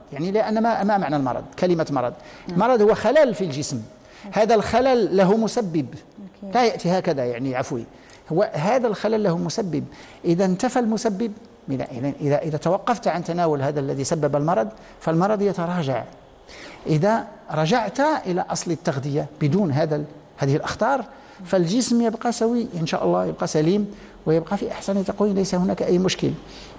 يعني لأن ما معنى المرض؟ كلمة مرض، مرض هو خلل في الجسم، هذا الخلل له مسبب، لا يأتي هكذا يعني عفوي، هو هذا الخلل له مسبب، إذا انتفى المسبب، إذا توقفت عن تناول هذا الذي سبب المرض فالمرض يتراجع. إذا رجعت إلى أصل التغذية بدون هذه الأخطار فالجسم يبقى سوي إن شاء الله، يبقى سليم ويبقى في أحسن تقويم، ليس هناك أي مشكل.